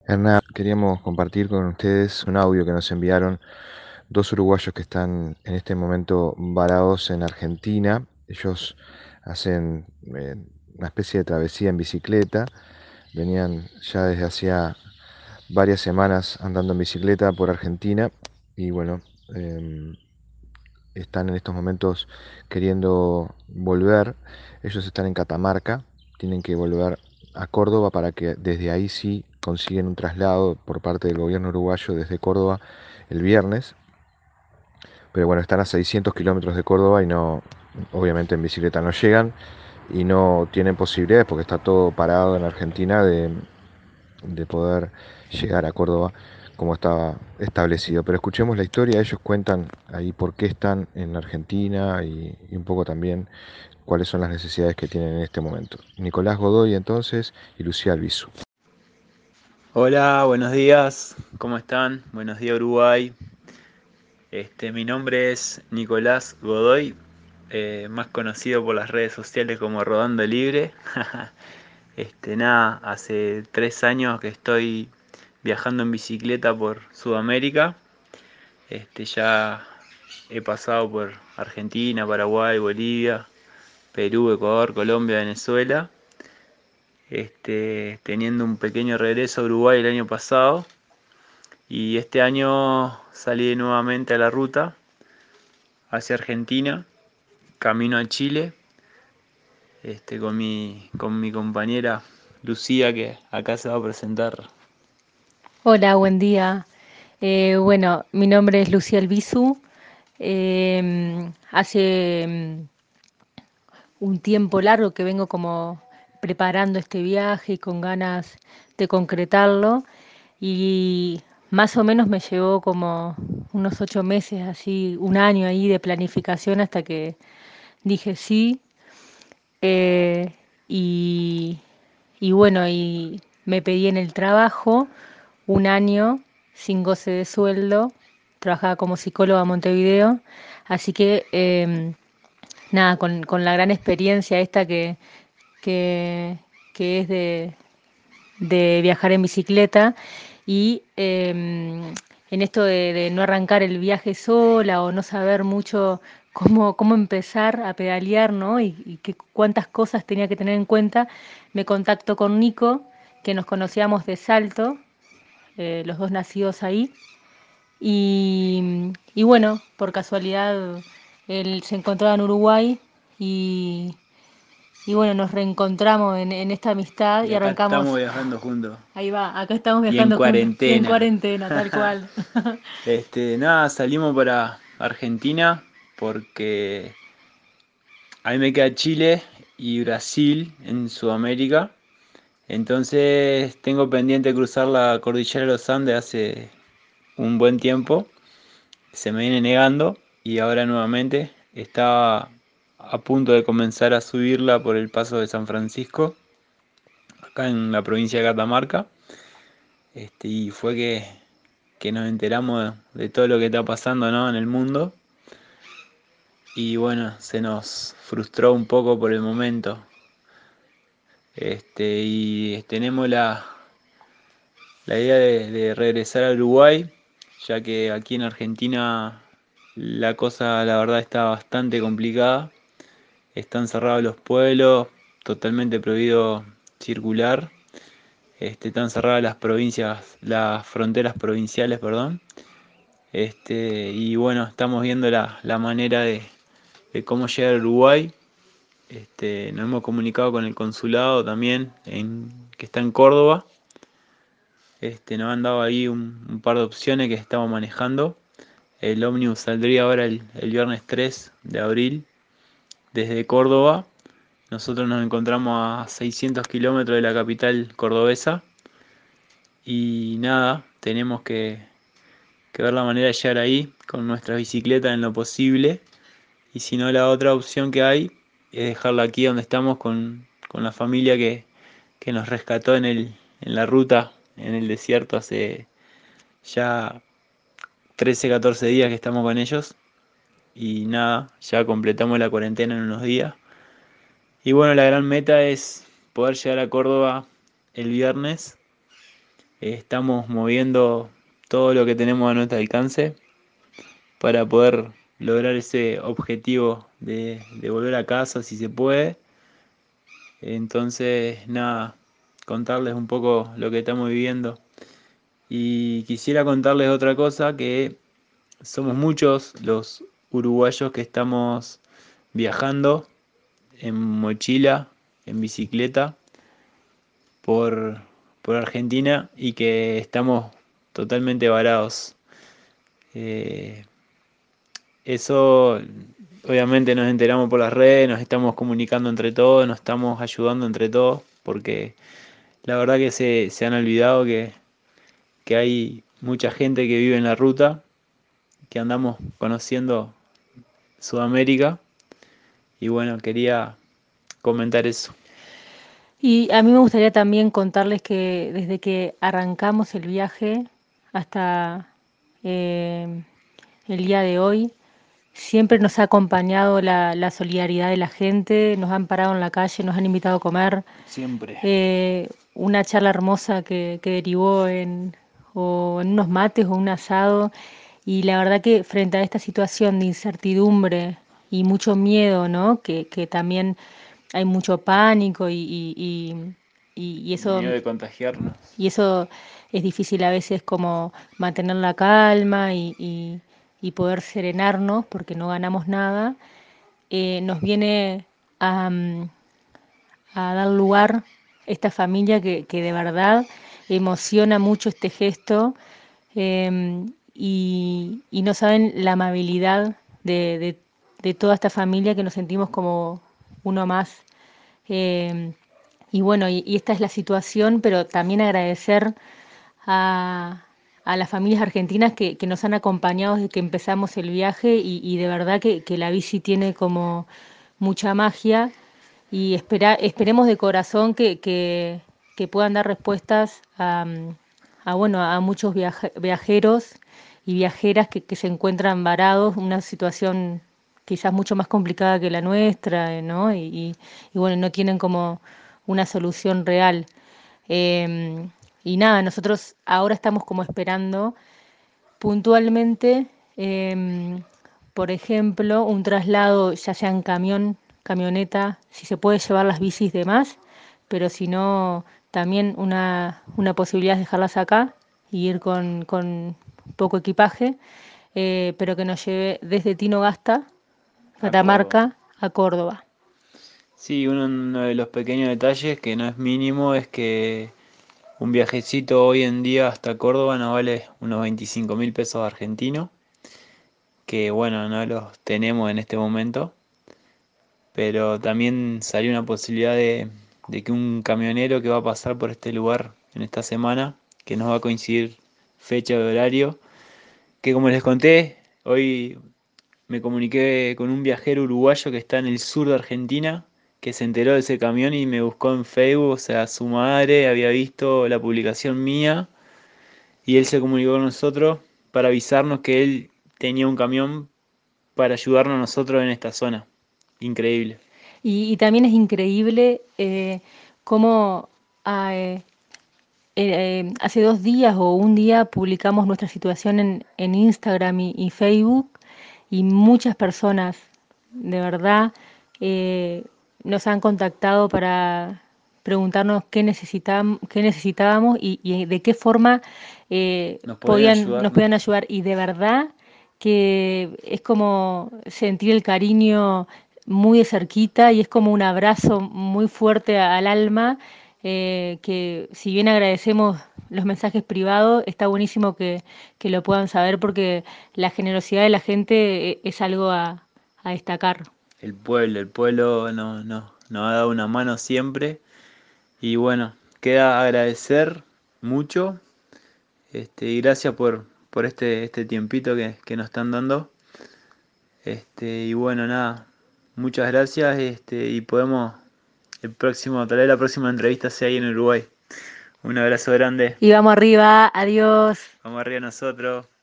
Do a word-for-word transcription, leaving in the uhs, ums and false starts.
Hernán, queríamos compartir con ustedes un audio que nos enviaron dos uruguayos que están en este momento varados en Argentina. Ellos hacen eh, una especie de travesía en bicicleta. Venían ya desde hacía varias semanas andando en bicicleta por Argentina y bueno, eh, están en estos momentos queriendo volver. Ellos están en Catamarca, tienen que volver a Córdoba para que desde ahí sí consiguen un traslado por parte del gobierno uruguayo desde Córdoba el viernes. Pero bueno, están a seiscientos kilómetros de Córdoba y no, obviamente en bicicleta no llegan y no tienen posibilidades porque está todo parado en Argentina de, de poder llegar a Córdoba como estaba establecido. Pero escuchemos la historia, ellos cuentan ahí por qué están en Argentina y, y un poco también cuáles son las necesidades que tienen en este momento. Nicolás Godoy entonces y Lucía Albizu. Hola, buenos días, ¿cómo están? Buenos días Uruguay. Este, mi nombre es Nicolás Godoy, eh, más conocido por las redes sociales como Rodando Libre. Este, nada, hace tres años que estoy viajando en bicicleta por Sudamérica. Este, ya he pasado por Argentina, Paraguay, Bolivia, Perú, Ecuador, Colombia, Venezuela. Este, teniendo un pequeño regreso a Uruguay el año pasado. Y este año salí nuevamente a la ruta hacia Argentina, camino a Chile, este, con mi, con mi compañera Lucía, que acá se va a presentar. Hola, buen día. Eh, bueno, mi nombre es Lucía Albizu. Em, hace mm, un tiempo largo que vengo como preparando este viaje y con ganas de concretarlo. Y más o menos me llevó como unos ocho meses, así un año ahí de planificación hasta que dije sí. Eh, y, y bueno, y me pedí en el trabajo un año sin goce de sueldo. Trabajaba como psicóloga en Montevideo. Así que em, nada, con, con la gran experiencia esta que, que, que es de, de viajar en bicicleta y em, en esto de, de no arrancar el viaje sola o no saber mucho cómo, cómo empezar a pedalear, ¿no? Y, y que, cuántas cosas tenía que tener en cuenta, me contacto con Nico, que nos conocíamos de Salto, eh, los dos nacidos ahí. Y, y bueno, por casualidad, él se encontraba en Uruguay y, y bueno, nos reencontramos en, en esta amistad Y y acá arrancamos. estamos viajando juntos. Ahí va, acá estamos Y en viajando juntos y en cuarentena. cuarentena, tal cual. Este, nada, salimos para Argentina porque a mí me queda Chile y Brasil en Sudamérica. Entonces tengo pendiente cruzar la cordillera de los Andes hace un buen tiempo. Se me viene negando y ahora nuevamente estaba a punto de comenzar a subirla por el paso de San Francisco, acá en la provincia de Catamarca. Este, y fue que, que nos enteramos de, de todo lo que está pasando, ¿no?, en el mundo. Y bueno, se nos frustró un poco por el momento. Este, y tenemos la, la idea de, de regresar a Uruguay, ya que aquí en Argentina la cosa, la verdad, está bastante complicada. Están cerrados los pueblos, totalmente prohibido circular. Este, están cerradas las provincias, las fronteras provinciales, perdón. Este, y bueno, estamos viendo la, la manera de, de cómo llegar a Uruguay. Este, nos hemos comunicado con el consulado también, en, que está en Córdoba. Este, nos han dado ahí un, un par de opciones que estamos manejando. El ómnibus saldría ahora el, el viernes tres de abril desde Córdoba. Nosotros nos encontramos a seiscientos kilómetros de la capital cordobesa y nada, tenemos que, que ver la manera de llegar ahí con nuestra bicicleta en lo posible. Y si no, la otra opción que hay es dejarla aquí donde estamos con, con la familia que, que nos rescató en, el, en la ruta, en el desierto, hace ya trece catorce días que estamos con ellos. Y nada, ya completamos la cuarentena en unos días. Y bueno, la gran meta es poder llegar a Córdoba el viernes eh, estamos moviendo todo lo que tenemos a nuestro alcance para poder lograr ese objetivo de, de volver a casa si se puede. Entonces, nada, contarles un poco lo que estamos viviendo. Y quisiera contarles otra cosa, que somos muchos los uruguayos que estamos viajando en mochila, en bicicleta, por, por Argentina y que estamos totalmente varados. Eh, eso obviamente nos enteramos por las redes, nos estamos comunicando entre todos, nos estamos ayudando entre todos, porque la verdad que se, se han olvidado que, que hay mucha gente que vive en la ruta, que andamos conociendo Sudamérica y bueno, quería comentar eso. Y a mí me gustaría también contarles que desde que arrancamos el viaje hasta eh, el día de hoy, siempre nos ha acompañado la, la solidaridad de la gente, nos han parado en la calle, nos han invitado a comer, Siempre. eh, una charla hermosa que, que derivó en, o en unos mates o un asado. Y la verdad que frente a esta situación de incertidumbre y mucho miedo, ¿no? Que, que también hay mucho pánico y, y, y- y- y eso, Miedo de contagiarnos. y eso es difícil a veces como mantener la calma y, y- y poder serenarnos porque no ganamos nada. Eh, nos viene a, mm, a dar lugar esta familia que, que de verdad emociona mucho este gesto, eh, y, y no saben la amabilidad de, de- de toda esta familia, que nos sentimos como uno más. Eh, y bueno, y, y esta es la situación, pero también agradecer a, a las familias argentinas que, que nos han acompañado desde que empezamos el viaje y, y de verdad que, que la bici tiene como mucha magia y espera, esperemos de corazón que, que- que puedan dar respuestas a, a, bueno, a muchos viaje- viajeros y viajeras que, que se encuentran varados, una situación quizás mucho más complicada que la nuestra, ¿no? Y, y- y bueno, no tienen como una solución real. Em, y nada, nosotros ahora estamos como esperando puntualmente, em, por ejemplo, un traslado, ya sea en camión, camioneta, si se puede llevar las bicis de más, pero si no, también una, una posibilidad es dejarlas acá y ir con, con poco equipaje, eh, pero que nos lleve desde Tinogasta, A Córdoba. Catamarca, a Córdoba. Sí, uno, uno de los pequeños detalles que no es mínimo es que un viajecito hoy en día hasta Córdoba nos vale unos veinticinco mil pesos argentinos, que bueno, no los tenemos en este momento, pero también salió una posibilidad de, de que un camionero que va a pasar por este lugar en esta semana, que nos va a coincidir fecha de horario, que como les conté, hoy me comuniqué con un viajero uruguayo que está en el sur de Argentina, que se enteró de ese camión y me buscó en Facebook, o sea, su madre había visto la publicación mía y él se comunicó con nosotros para avisarnos que él tenía un camión para ayudarnos a nosotros en esta zona. Increíble. Y, y también es increíble eh, cómo ah, eh, eh, hace dos días o un día publicamos nuestra situación en, en Instagram y, y Facebook y muchas personas de verdad eh, nos han contactado para preguntarnos qué necesitam- qué necesitábamos y, y de qué forma eh, ¿Nos podían podían, ayudar? nos podían ayudar. Y de verdad que es como sentir el cariño muy de cerquita y es como un abrazo muy fuerte al alma, eh, que si bien agradecemos los mensajes privados, está buenísimo que, que lo puedan saber porque la generosidad de la gente eh, es algo a, a destacar. El pueblo, el pueblo no, no, nos ha dado una mano siempre. Y bueno, queda agradecer mucho. Este, y gracias por, por este, este tiempito que, que nos están dando. Este, y bueno, nada, muchas gracias. Este, y podemos, el próximo, tal vez la próxima entrevista sea ahí en Uruguay. Un abrazo grande. Y vamos arriba, adiós. Vamos arriba nosotros.